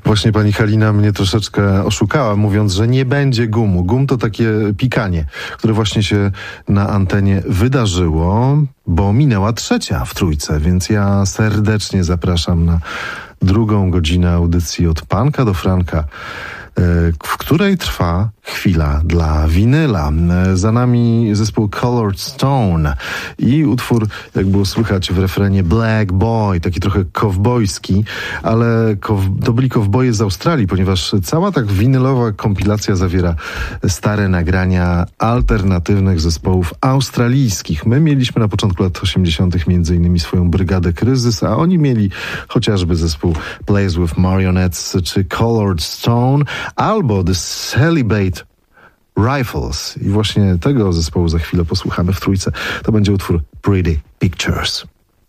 Właśnie pani Halina mnie troszeczkę oszukała, mówiąc, że nie będzie gumu. Gum to takie pikanie, które właśnie się na antenie wydarzyło, bo minęła 3:00 w Trójce, więc ja serdecznie zapraszam na drugą godzinę audycji Od Panka do Franka, w której trwa chwila dla winyla. Za nami zespół Colored Stone i utwór, jak było słychać w refrenie, Black Boy, taki trochę kowbojski, ale to byli kowboje z Australii, ponieważ cała tak winylowa kompilacja zawiera stare nagrania alternatywnych zespołów australijskich. My mieliśmy na początku lat 80. między innymi swoją Brygadę Kryzys, a oni mieli chociażby zespół Plays with Marionettes czy Colored Stone albo The Celibate Rifles. I właśnie tego zespołu za chwilę posłuchamy w Trójce. To będzie utwór Pretty Pictures.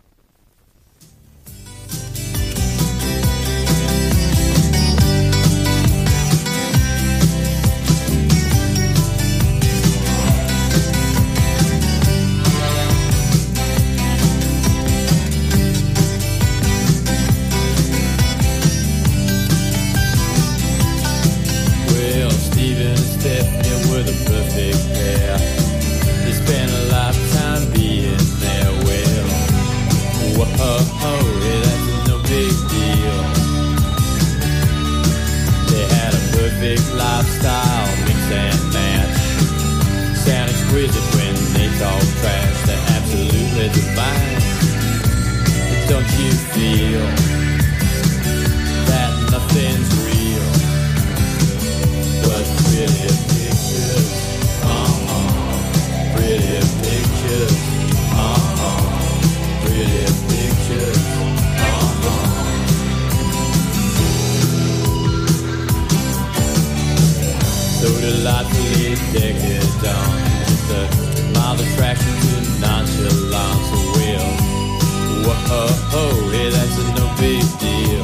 Lifestyle, mix and match. Sound exquisite when they talk trash. They're absolutely divine. Don't you feel that nothing's real but pretty pictures? Pretty pictures. Pretty pictures. So delightfully decadent, just a mild attraction to nonchalance. Well, whoa, hey, that's no big deal.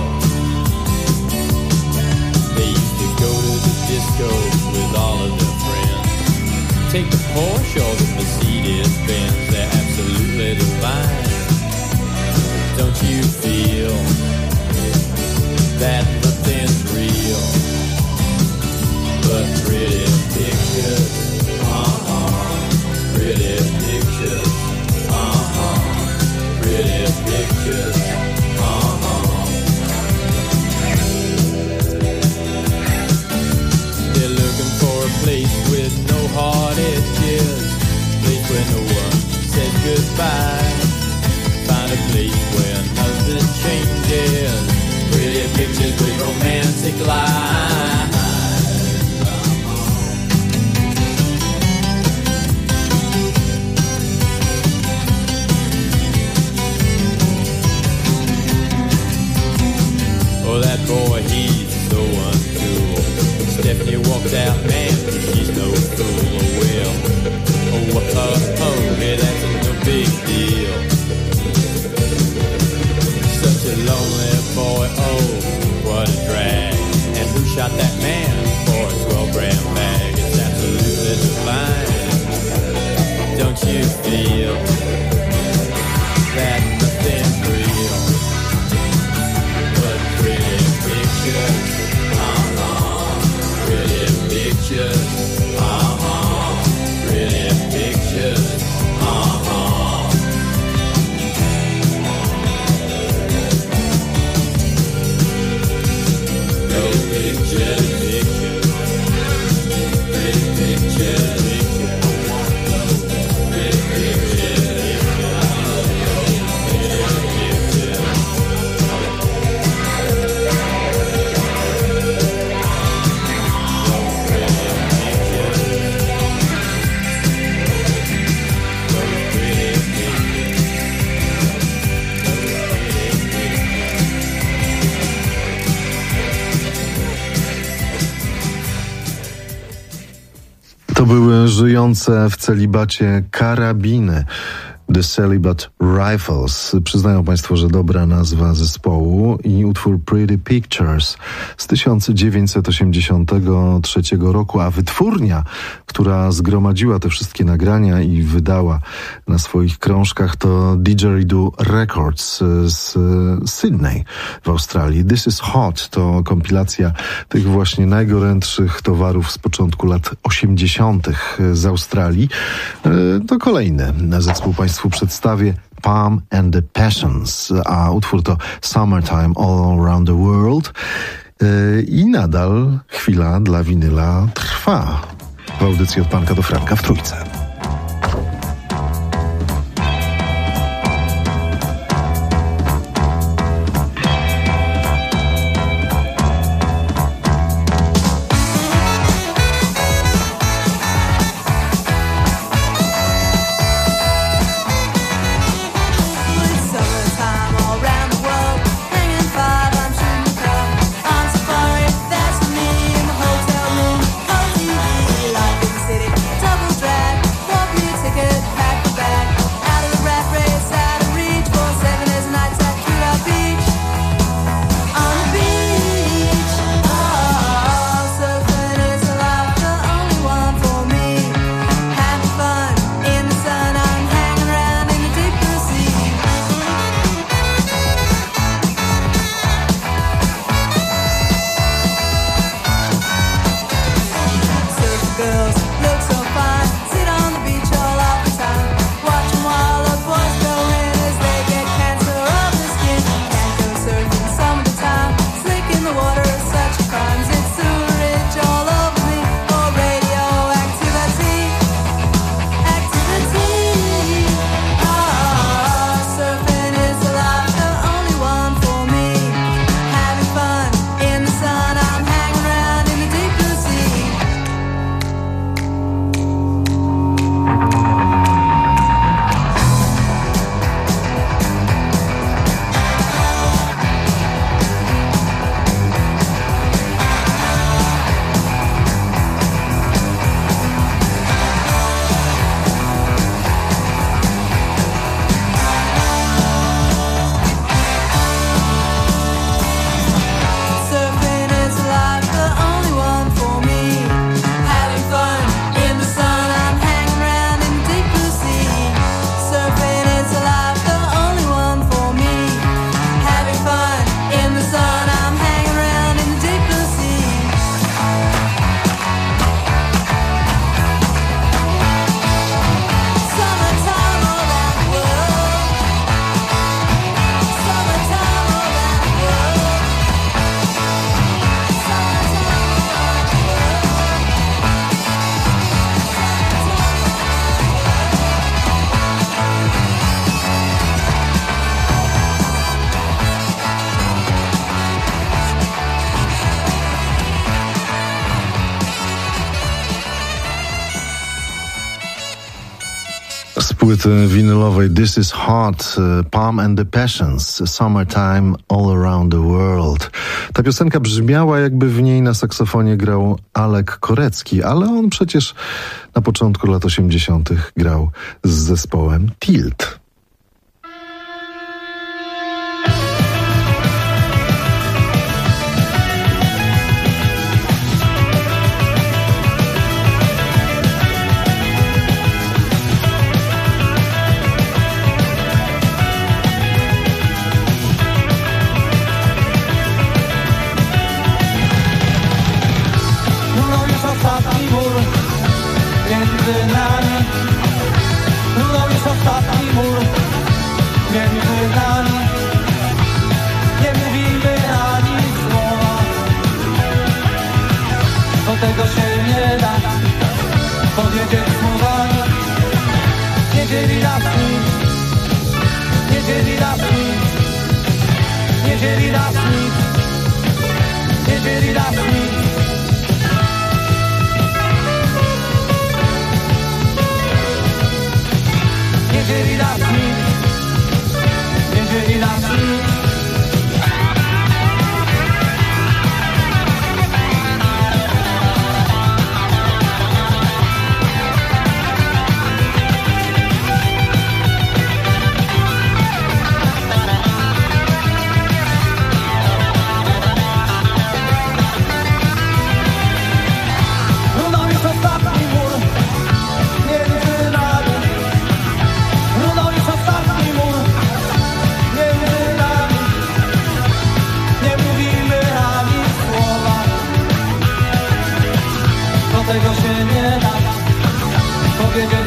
They used to go to the disco with all of their friends. Take the Porsche or the Mercedes Benz, they're absolutely divine. Don't you feel that nothing's real but pretty pictures, pretty pictures, pretty pictures, They're looking for a place with no hard edges, place where no one says goodbye. Find a place where nothing changes, pretty pictures with romantic lies. Oh, that boy, he's so uncool. Stephanie walked out, man, she's no fool. Oh, well, hey, that's no big deal. Such a lonely boy, oh, what a drag. And who shot that man for a 12-gram bag? It's absolutely divine. Don't you feel that nothing's real but pretty pictures, pretty pictures, pretty pictures, no pictures, pretty pictures, To były żyjące w celibacie karabiny. The Celibate Rifles. Przyznają Państwo, że dobra nazwa zespołu i utwór Pretty Pictures z 1983 roku, a wytwórnia, która zgromadziła te wszystkie nagrania i wydała na swoich krążkach, to Didgeridoo Records z Sydney w Australii. This is Hot to kompilacja tych właśnie najgorętszych towarów z początku lat 80. z Australii. To kolejny zespół Państwu przedstawię, Palm and the Passions, a utwór to Summertime All Around the World. I nadal chwila dla winyla trwa w audycji Od Panka do Franka w Trójce. Z płyty winylowej This is Hot, Palm and the Passions, Summertime All Around the World. Ta piosenka brzmiała, jakby w niej na saksofonie grał Alek Korecki, ale on przecież na początku lat 80. grał z zespołem Tilt. Tego się nie da powiedzieć słowami. Nie dzieli nas nic, nie dzieli nas nic, nie dzieli nas nic, nie dzieli nas nic. Nie dzieli nas nic, nie dzieli nas nic.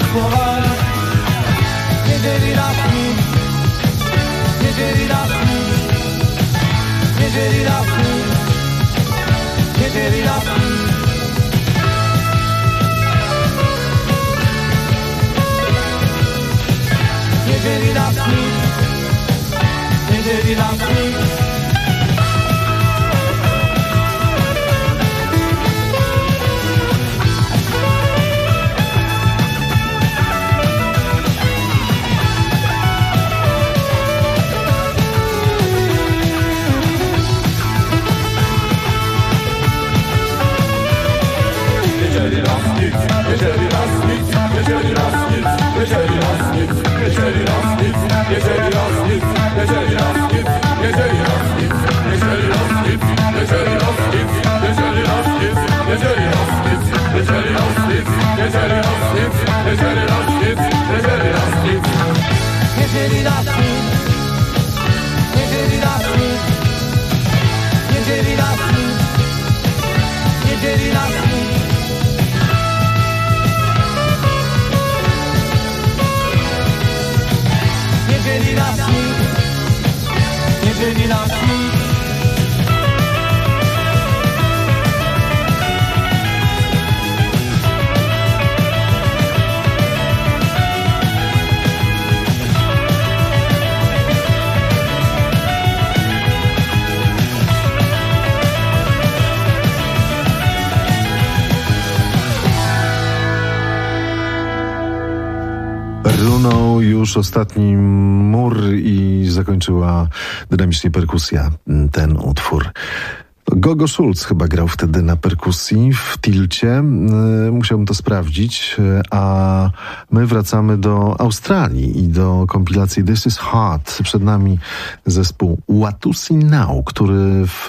słowami. Niedzieli raz nic, niedzieli raz nic, niedzieli raz nic, niedzieli raz nic. Niedzieli raz nic, niedzieli raz nic. Jeżeli raz nic, jeżeli raz nic, jeżeli raz nic, jeżeli raz nic, jeżeli raz nic, jeżeli raz nic, jeżeli raz nic, jeżeli raz nic, jeżeli raz nic, jeżeli raz nic, jeżeli raz nic, jeżeli raz nic, jeżeli raz nic, jeżeli raz nic, jeżeli raz nic, jeżeli raz nic. Jeżeli raz nic, jeżeli raz nic, jeżeli raz nic, jeżeli raz nic. Jeżeli raz nic, jeżeli raz nic. Runął już ostatni mur i zakończyła dynamicznie perkusja ten utwór. Gogo Schulz chyba grał wtedy na perkusji w Tilcie. Musiałbym to sprawdzić. A my wracamy do Australii i do kompilacji This Is Hard. Przed nami zespół Watusi Now, który w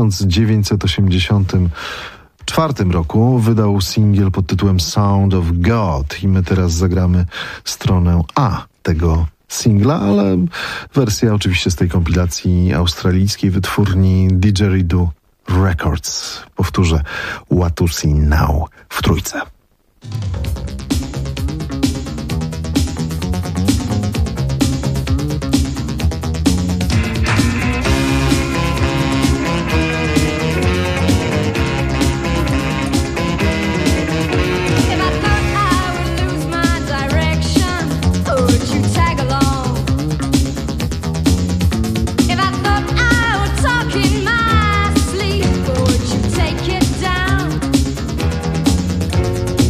1984 roku wydał singiel pod tytułem Sound of God i my teraz zagramy stronę A tego singla, ale wersja oczywiście z tej kompilacji australijskiej wytwórni Didgeridoo Records. Powtórzę, Watusi Now w trójce. Take it down.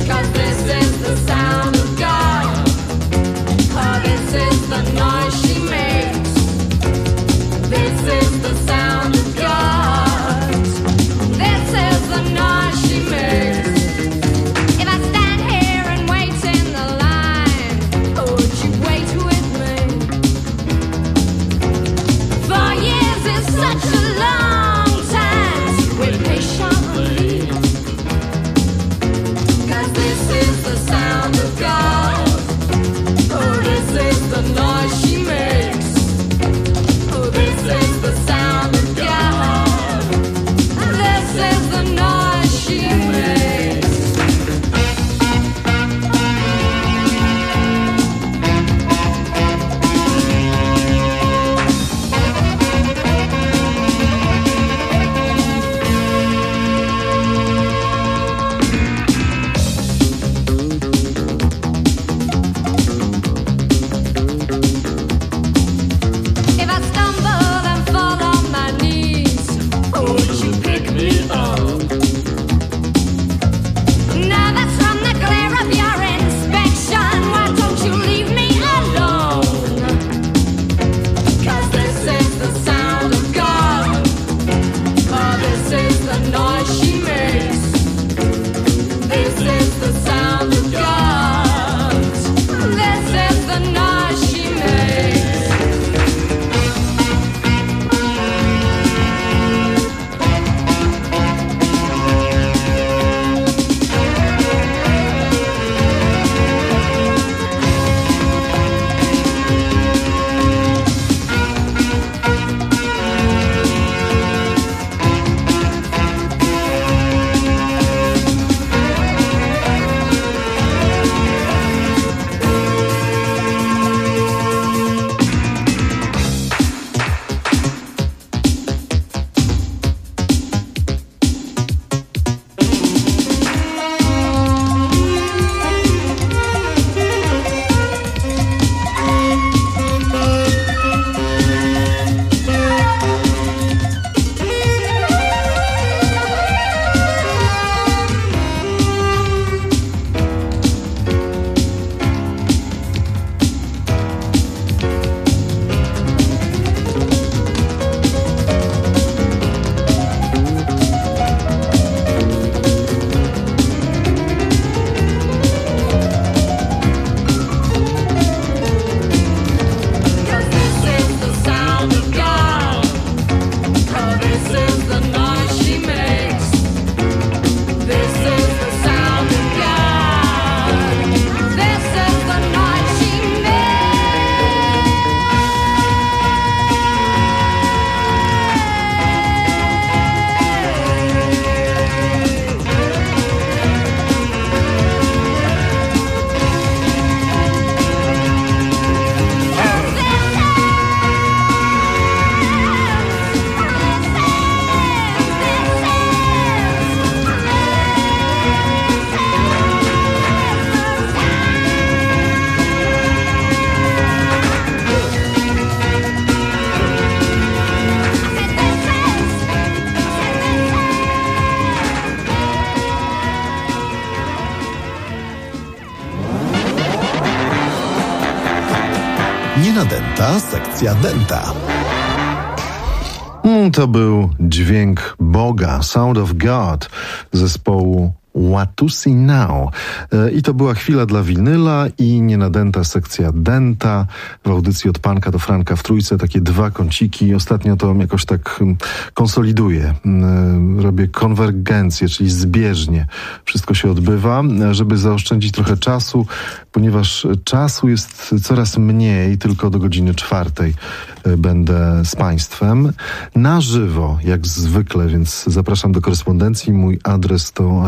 Nienadęta sekcja denta. To był dźwięk Boga, Sound of God, zespołu Watusi Now. I to była chwila dla winyla i nienadęta sekcja denta. W audycji od Panka do Franka w Trójce takie dwa kąciki. Ostatnio to jakoś tak konsoliduję. Robię konwergencję, czyli zbieżnie. Wszystko się odbywa, żeby zaoszczędzić trochę czasu, ponieważ czasu jest coraz mniej, tylko do godziny 4 będę z Państwem. Na żywo, jak zwykle, więc zapraszam do korespondencji. Mój adres to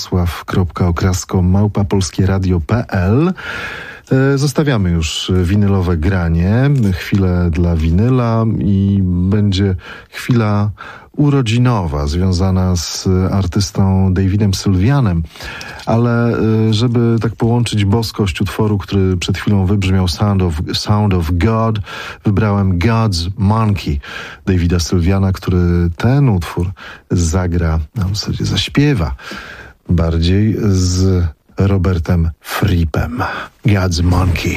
radosław.okrasko@polskieradio.pl. Zostawiamy już winylowe granie, chwilę dla winyla i będzie chwila urodzinowa związana z artystą Davidem Sylvianem, ale żeby tak połączyć boskość utworu, który przed chwilą wybrzmiał, Sound of God, wybrałem God's Monkey Davida Sylviana, który ten utwór zagra, w zasadzie zaśpiewa bardziej z Robertem Frippem. God's Monkey.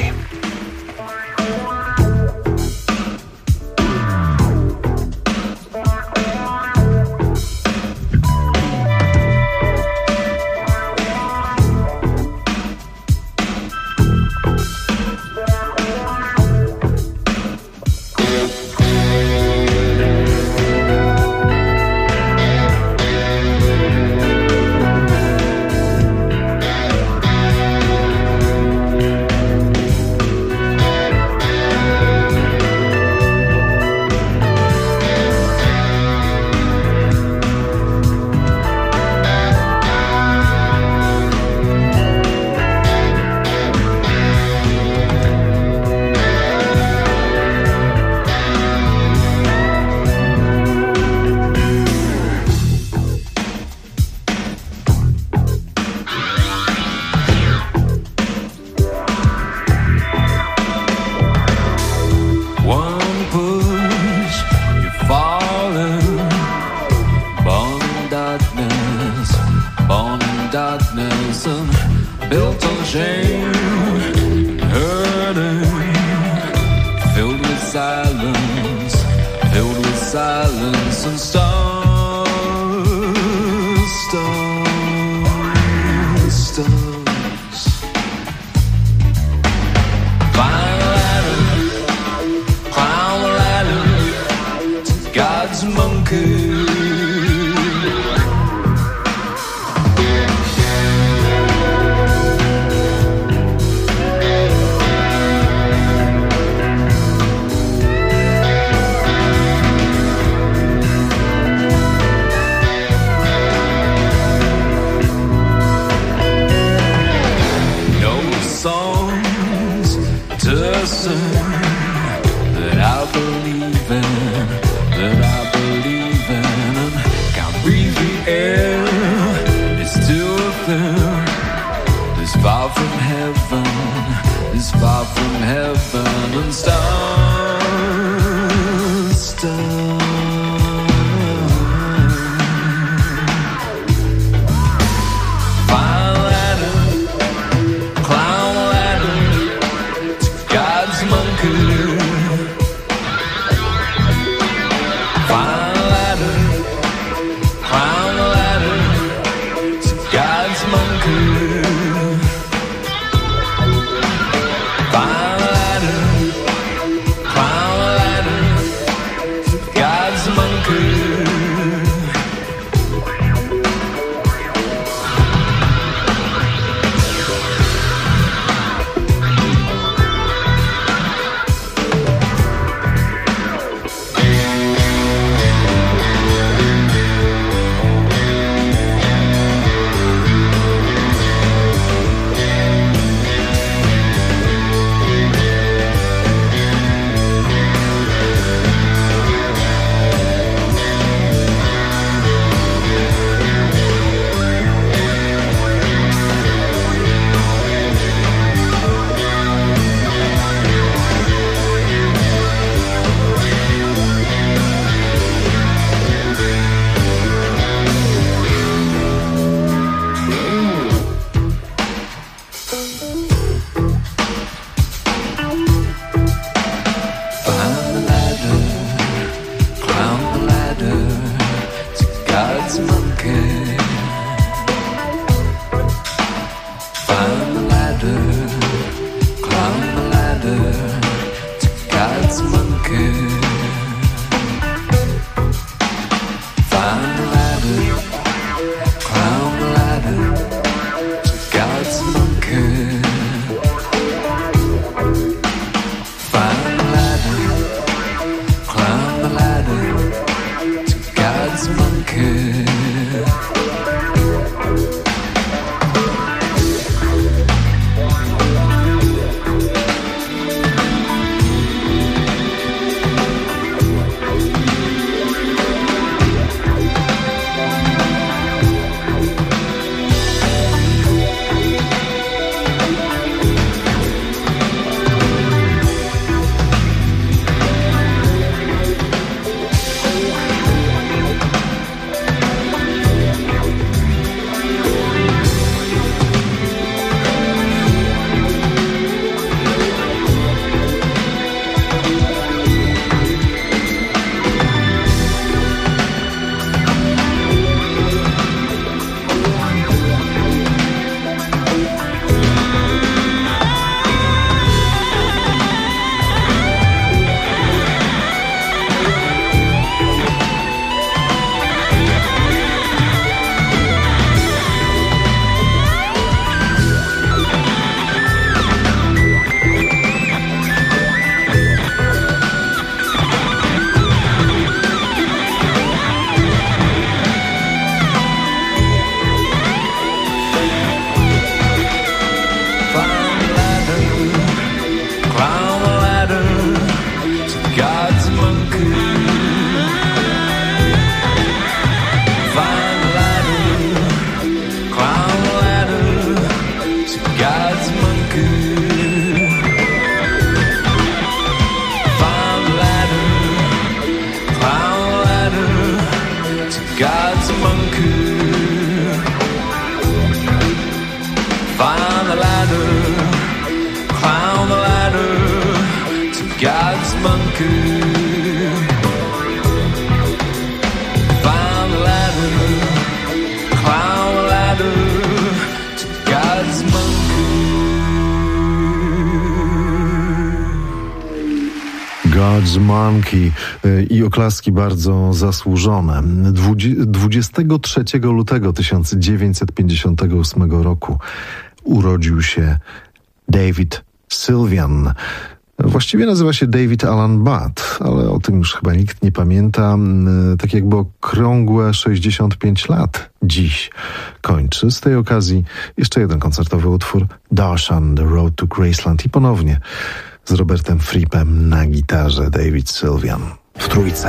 Lodge Monkey i oklaski bardzo zasłużone. 23 lutego 1958 roku urodził się David Sylvian. Właściwie nazywa się David Alan Butt, ale o tym już chyba nikt nie pamięta. Tak jakby okrągłe 65 lat dziś kończy. Z tej okazji jeszcze jeden koncertowy utwór, Darshan, The Road to Graceland, i ponownie z Robertem Frippem na gitarze David Sylvian w trójce.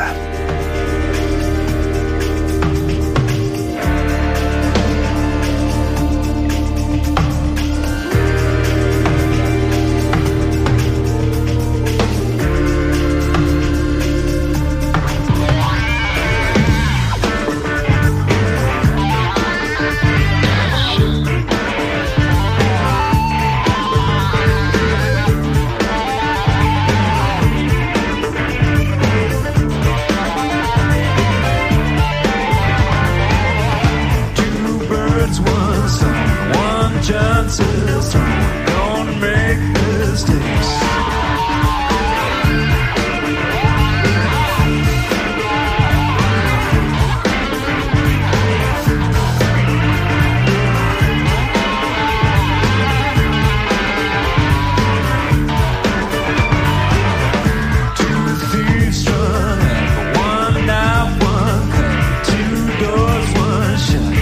Chances, don't make mistakes. Two thieves strung up, one knife, one cut, two doors, one shut.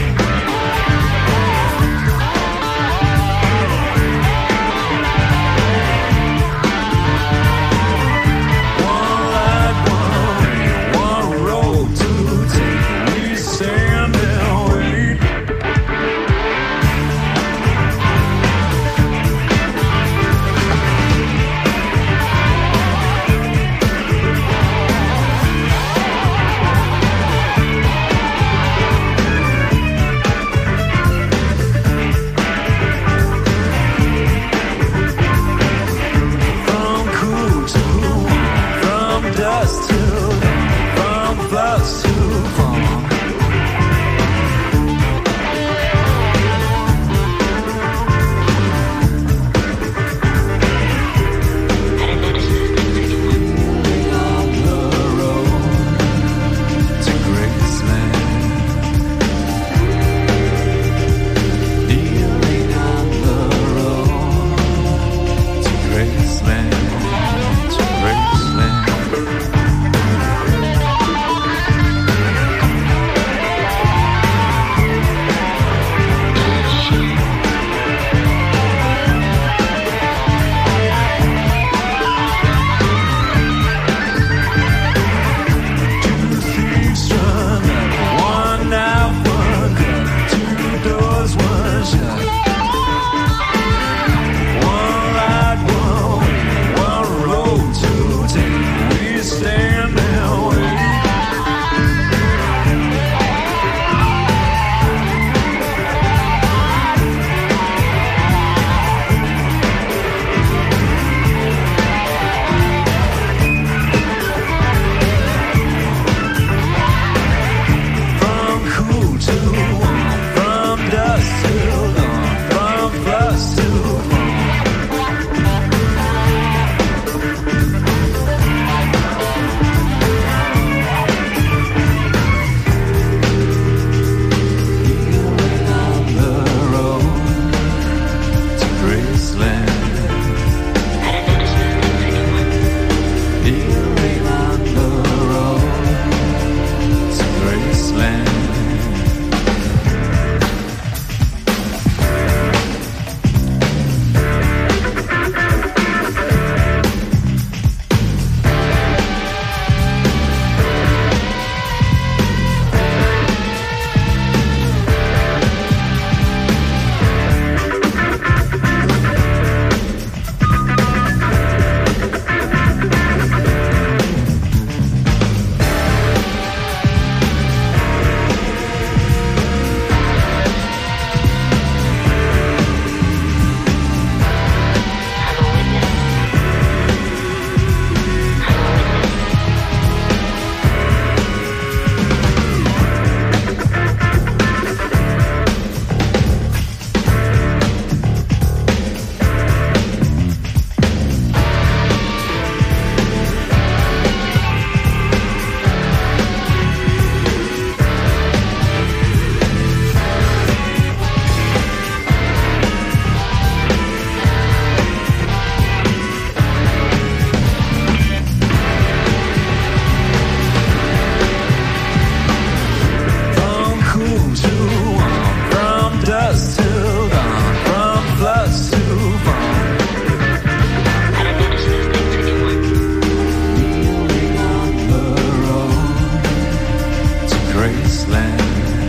dusk till dawn, from floods to fawn. I don't notice those things anymore. Kneeling on the road to Graceland.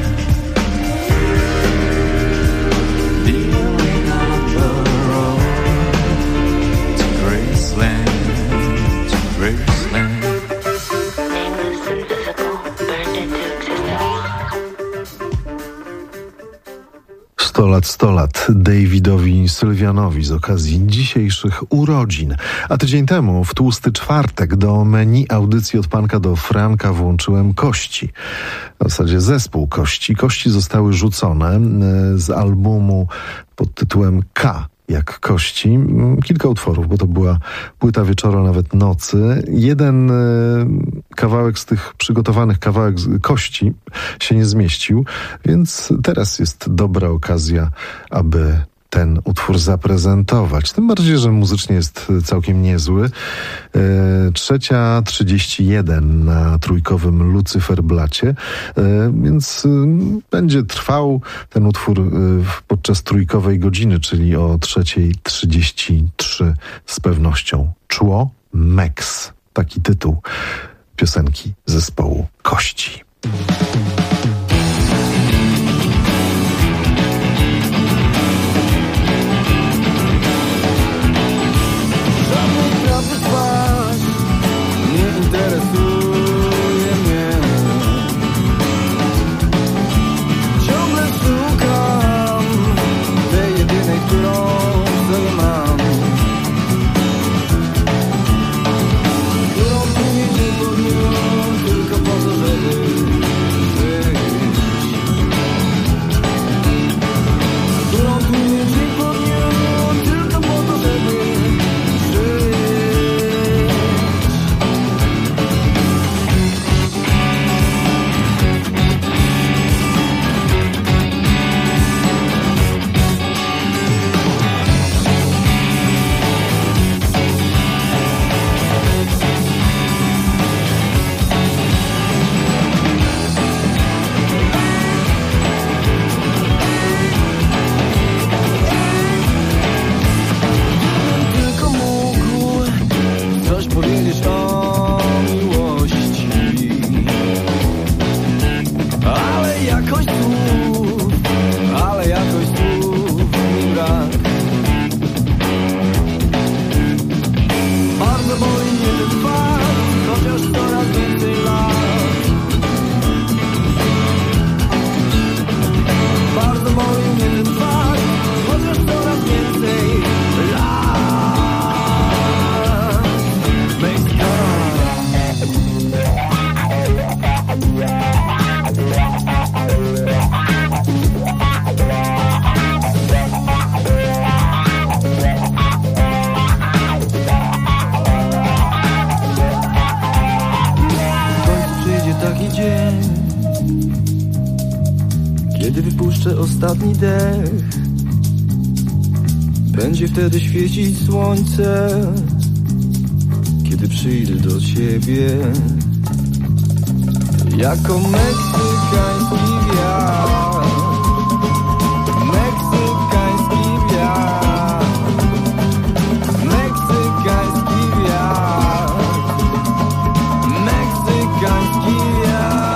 Kneeling on the road to Graceland, to Graceland. Nameless and physical, burned into existence. 100 lat Davidowi Sylwianowi z okazji dzisiejszych urodzin. A tydzień temu, w tłusty czwartek, do menu audycji od Panka do Franka włączyłem Kości. W zasadzie zespół Kości. Kości zostały rzucone z albumu pod tytułem K jak kości. Kilka utworów, bo to była płyta wieczoru, nawet nocy. Jeden kawałek z tych przygotowanych kawałek kości się nie zmieścił, więc teraz jest dobra okazja, aby ten utwór zaprezentować. Tym bardziej, że muzycznie jest całkiem niezły. 3:31 na trójkowym Lucyferblacie, więc będzie trwał ten utwór podczas trójkowej godziny, czyli o 3:33 z pewnością. Czło Mex. Taki tytuł piosenki zespołu Kości. Interesuje mnie. Ciągle szukam tej jedynej, którą sobie mam, którą dni dzień po dniu, tylko po to, żeby żyć. Którą dni dzień po dniu, tylko po to, żeby żyć. Tylko mógł coś powiedzieć o miłości, ale jakoś słów mi brak. Bardzo boli mnie ten fakt, chociaż coraz więcej lat. Bardzo boli mnie ten fakt, chociaż coraz więcej lat. W końcu przyjdzie taki dzień, kiedy wypuszczę ostatni dech. Będzie wtedy świecić słońce, kiedy przyjdę do ciebie jako meksykański wiatr. Meksykański wiatr. Meksykański wiatr. Meksykański wiatr.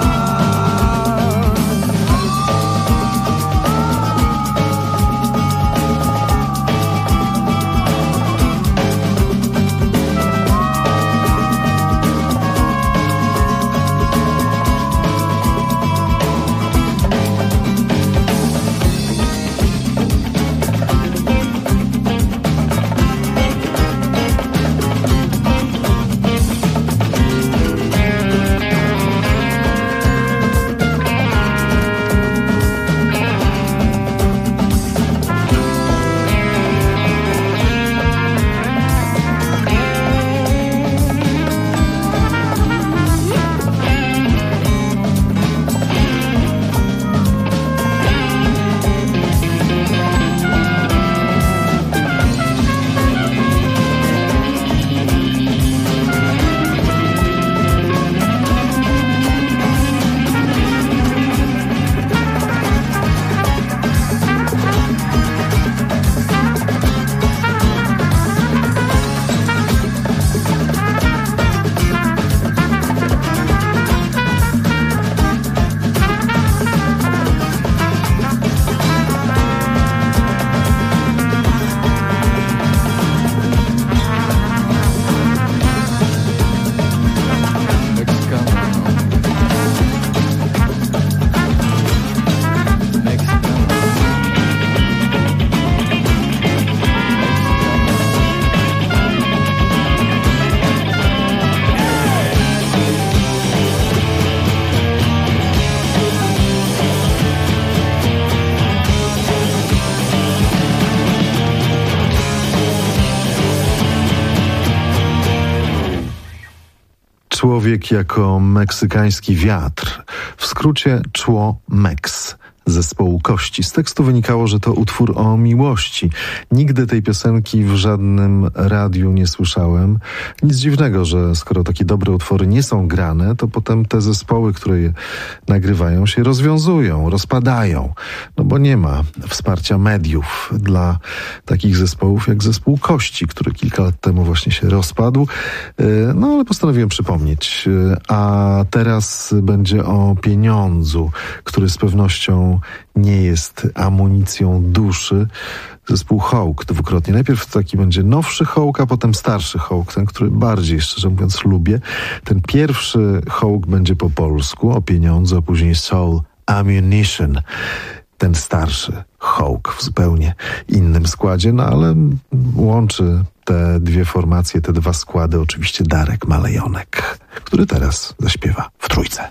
Człowiek jako meksykański wiatr. W skrócie Czło-Meks. Zespołu Kości. Z tekstu wynikało, że to utwór o miłości. Nigdy tej piosenki w żadnym radiu nie słyszałem. Nic dziwnego, że skoro takie dobre utwory nie są grane, to potem te zespoły, które je nagrywają, się rozwiązują, rozpadają. No bo nie ma wsparcia mediów dla takich zespołów jak zespół Kości, który kilka lat temu właśnie się rozpadł. No ale postanowiłem przypomnieć. A teraz będzie o pieniądzu, który z pewnością nie jest amunicją duszy. Zespół Hołk dwukrotnie. Najpierw taki będzie nowszy Hołk, a potem starszy Hołk, ten, który bardziej, szczerze mówiąc, lubię. Ten pierwszy Hołk będzie po polsku, o pieniądzu, a później Soul Ammunition. Ten starszy Hołk w zupełnie innym składzie, no ale łączy te dwie formacje, te dwa składy oczywiście Darek Malejonek, który teraz zaśpiewa w Trójce.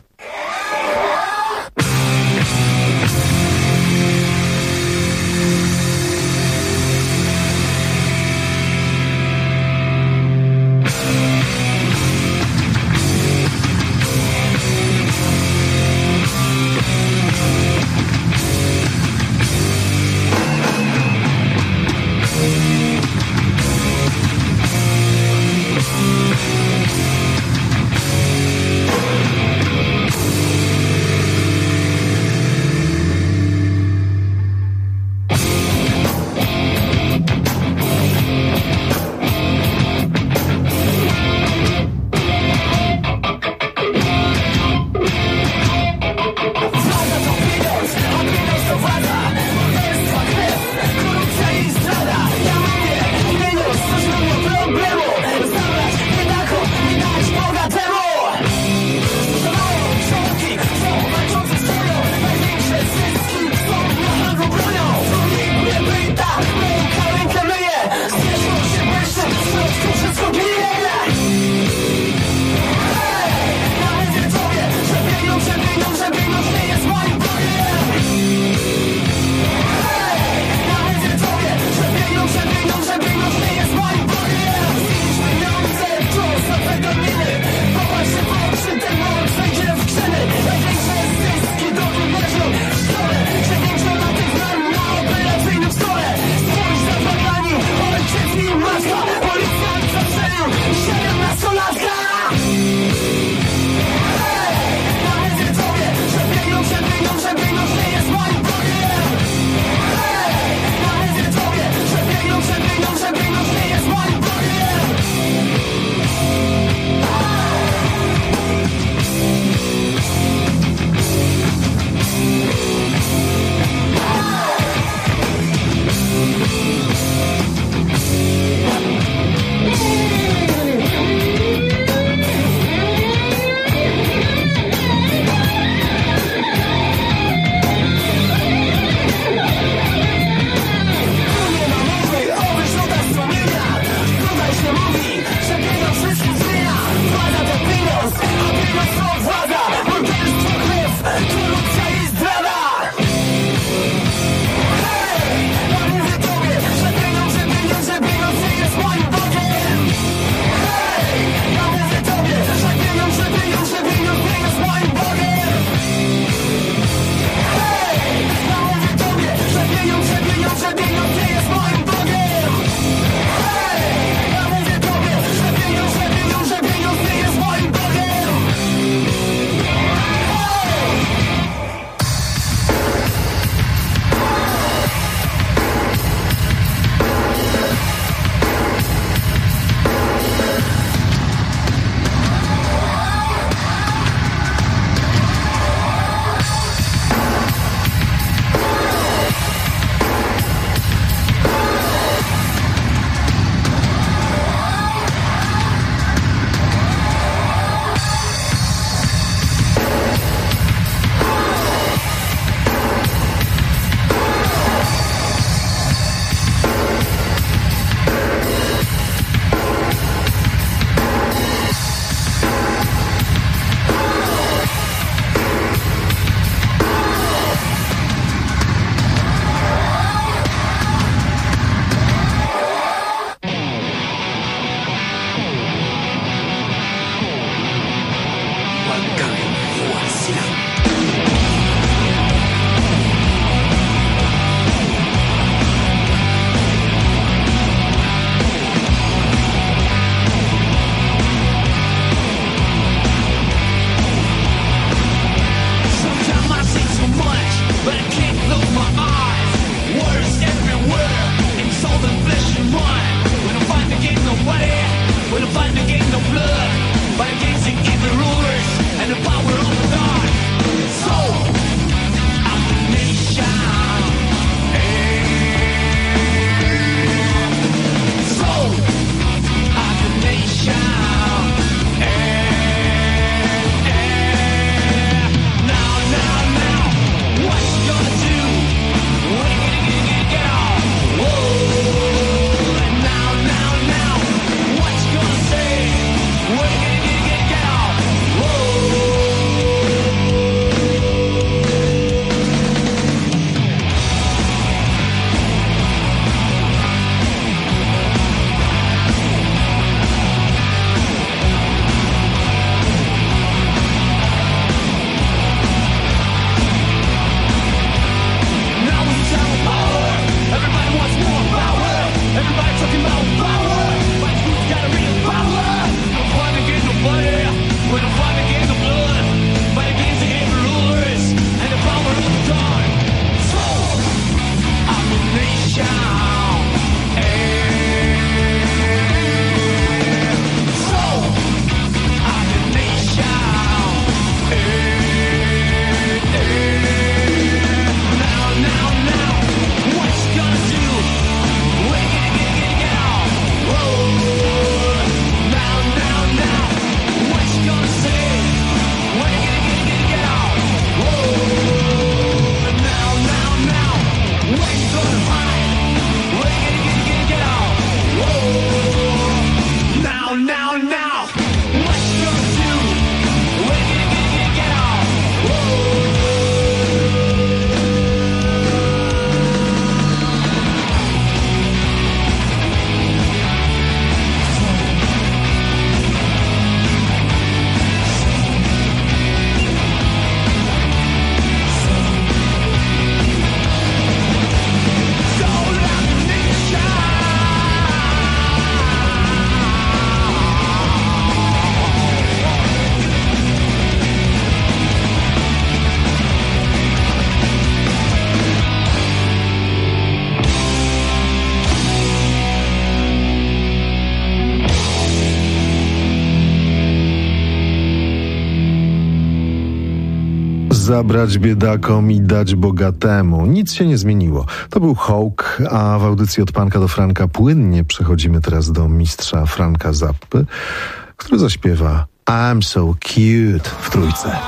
Zabrać biedakom i dać bogatemu. Nic się nie zmieniło. To był Hawk, a w audycji Od Panka do Franka płynnie przechodzimy teraz do mistrza Franka Zappy, który zaśpiewa I'm so cute w Trójce.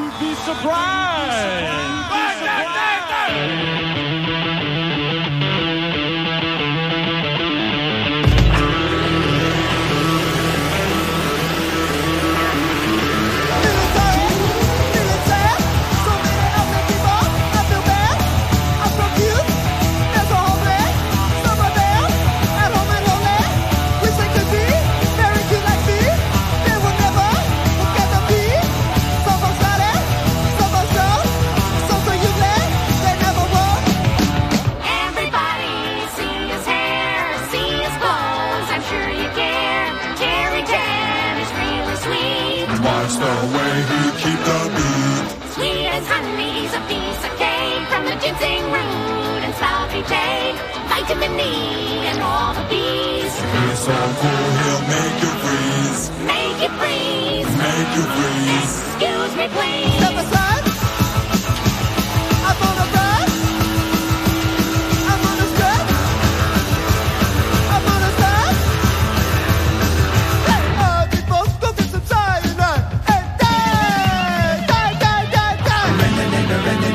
Watch the way he keep the beat. Sweet as honey, he's a piece of cake from the ginseng root and sloppy take. Vitamin E and all the bees. He's so cool, he'll make you freeze. Make you freeze. Make you freeze. Excuse me, please. Step aside. I'm on a ride. I'm on a stretch. I'm on a side. Hey, you folks, go get some cyanide. Hey, die, die, die, die, die.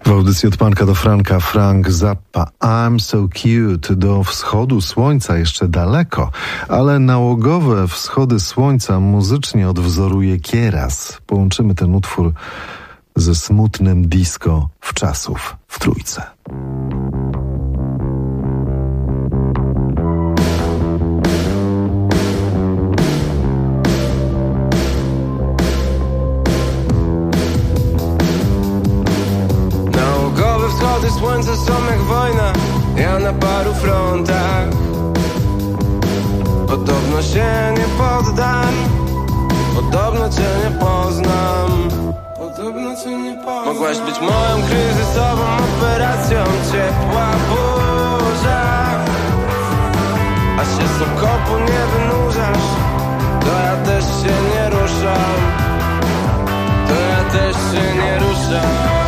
W audycji od Panka do Franka, Frank Zappa, I'm so cute. Do wschodu słońca jeszcze daleko, ale nałogowe wschody słońca muzycznie odwzoruje Kieras. Połączymy ten utwór ze smutnym disco wczasów w Trójce. Wschody słońca są jak wojna, ja na paru frontach. Podobno się nie poddam, podobno cię nie poznam. Podobno cię nie poznam. Mogłaś być moją kryzysową operacją, ciepła burza. A się z okopu nie wynurzasz, to ja też się nie ruszam. To ja też się nie ruszam.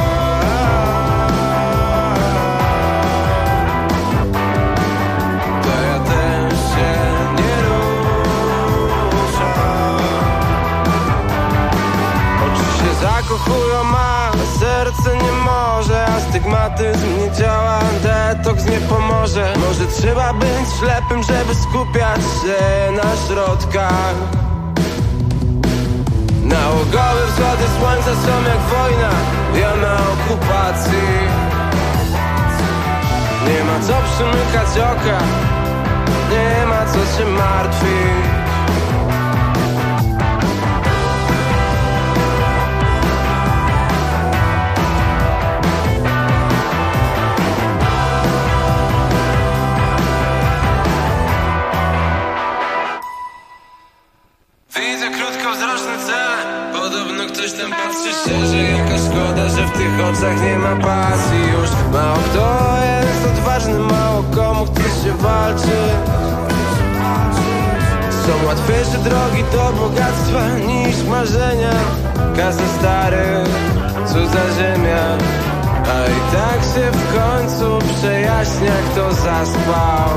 Zakochują, a serce nie może. Astygmatyzm nie działa, detoks nie pomoże. Może trzeba być ślepym, żeby skupiać się na środkach. Nałogowe wschody słońca są jak wojna, ja na okupacji. Nie ma co przymykać oka, nie ma co się martwić. Ktoś tam patrzy szczerze, jaka szkoda, że w tych oczach nie ma pasji już. Mało kto jest odważny, mało komu chce się walczyć. Są łatwiejsze drogi do bogactwa niż marzenia. Kasa stary, cudza ziemia. A i tak się w końcu przejaśnia, kto zaspał.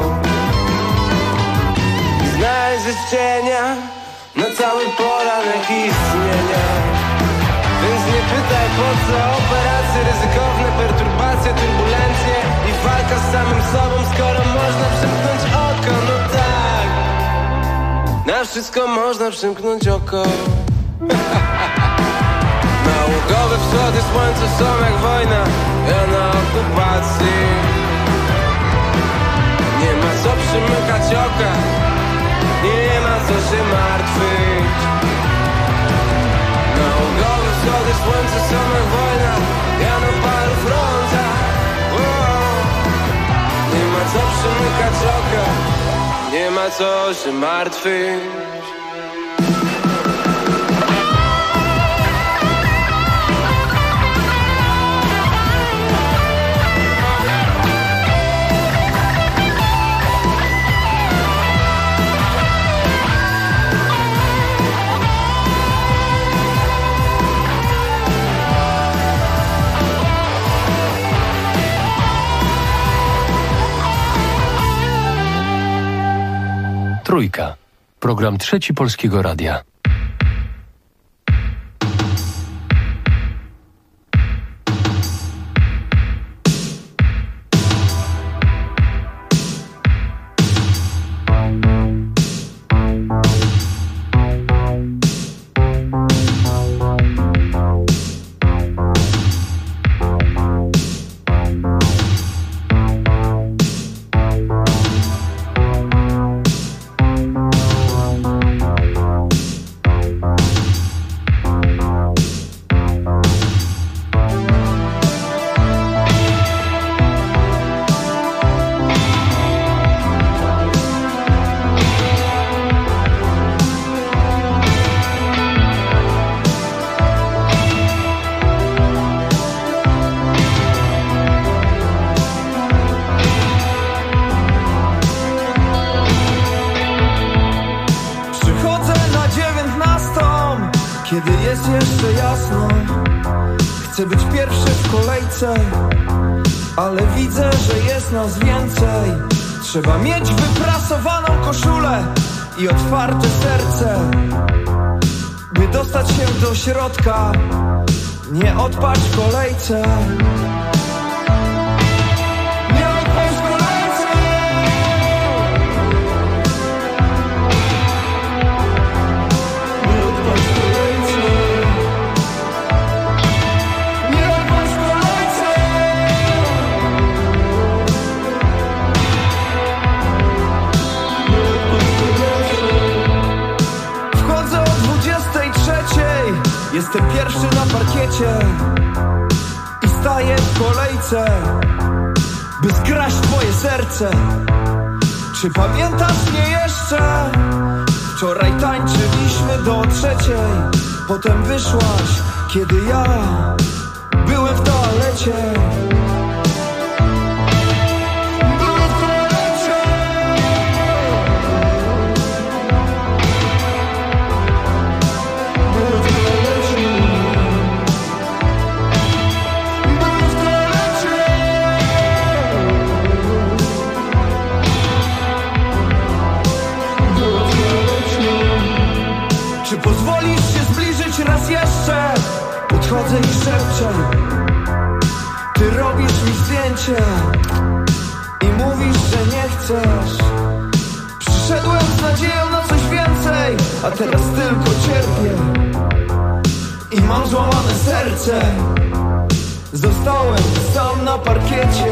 Znajdzie cienia na cały poranek istnienia. Więc nie pytaj po co operacje ryzykowne, perturbacje, turbulencje i walka z samym sobą, skoro można przymknąć oko. No tak, na wszystko można przymknąć oko. Nałogowe wschody słońca są jak wojna, ja na okupacji. Nie ma co przymykać oka, nie ma co się martwić. Nałogowe wschody słońca są jak wojna, ja na paru frontach. Nie ma co przymykać oka, nie ma co się martwić. Trójka. Program Trzeci Polskiego Radia. Chcę być pierwszy w kolejce, ale widzę, że jest nas więcej. Trzeba mieć wyprasowaną koszulę i otwarte serce, by dostać się do środka, nie odpaść w kolejce. trzecie i staję w kolejce, by skraść twoje serce. Czy pamiętasz mnie jeszcze? Wczoraj tańczyliśmy do trzeciej, potem wyszłaś, kiedy ja byłem w toalecie. Czy pozwolisz się zbliżyć raz jeszcze? Podchodzę i szepczę, ty robisz mi zdjęcie i mówisz, że nie chcesz. Przyszedłem z nadzieją na coś więcej, a teraz tylko cierpię i mam złamane serce. Zostałem sam na parkiecie.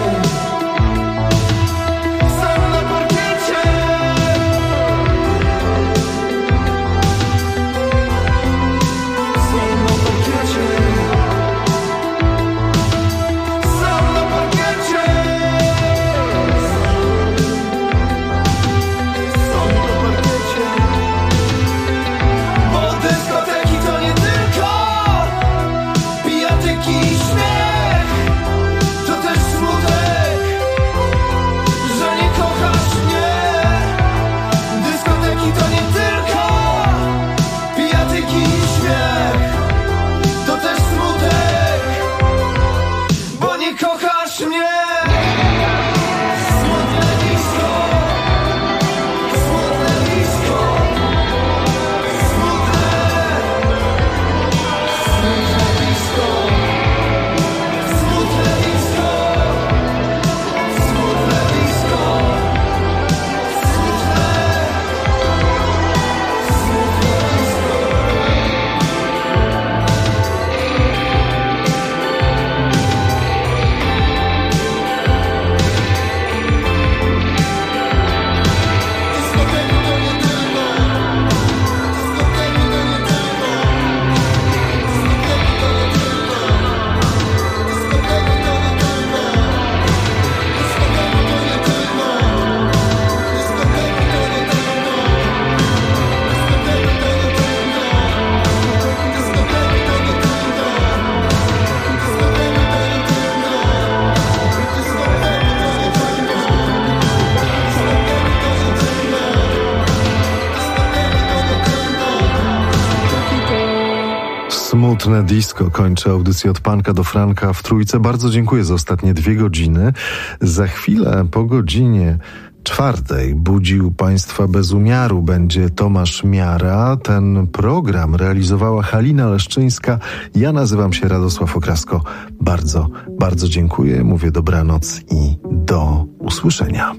Smutne disco kończy audycję od Panka do Franka w Trójce. Bardzo dziękuję za ostatnie 2 godziny. Za chwilę po godzinie 4 budził Państwa bez umiaru będzie Tomasz Miara. Ten program realizowała Halina Leszczyńska. Ja nazywam się Radosław Okrasko. Bardzo, bardzo dziękuję. Mówię dobranoc i do usłyszenia.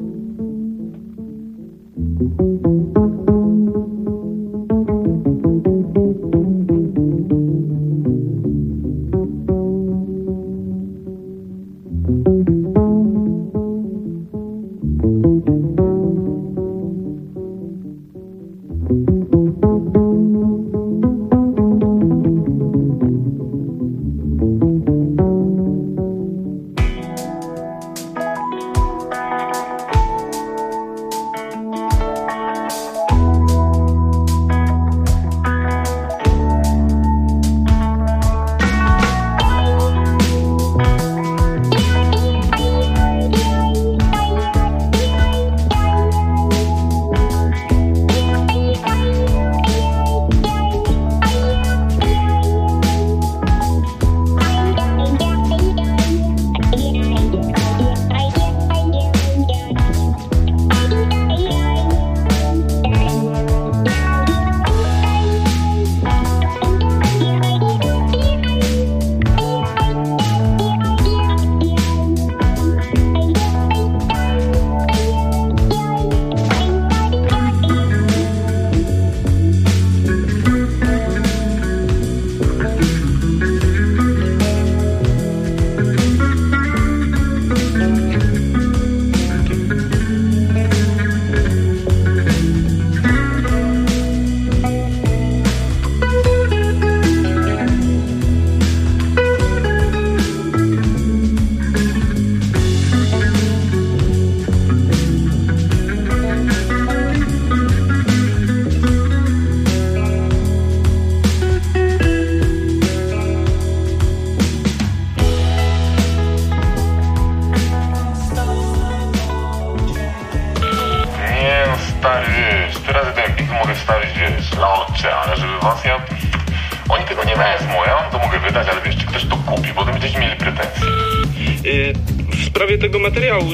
oczywiście, ale żeby was Oni tego nie wezmą, ja wam to mogę wydać, ale wiesz, czy ktoś to kupi, bo to będziecie mieli pretensje. W sprawie tego materiału,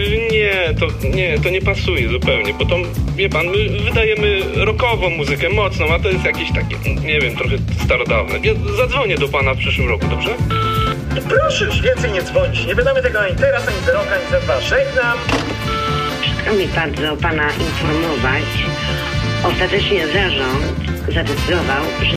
to nie pasuje zupełnie, bo to, wie pan, my wydajemy rockową muzykę, mocną, a to jest jakieś takie, nie wiem, trochę starodawne. Ja zadzwonię do pana w przyszłym roku, dobrze? Proszę już więcej nie dzwonić, nie wydamy tego ani teraz, ani za rok, ani za dwa. Żegnam. Przykro mi bardzo pana informować, ostatecznie zarząd zadecydował, że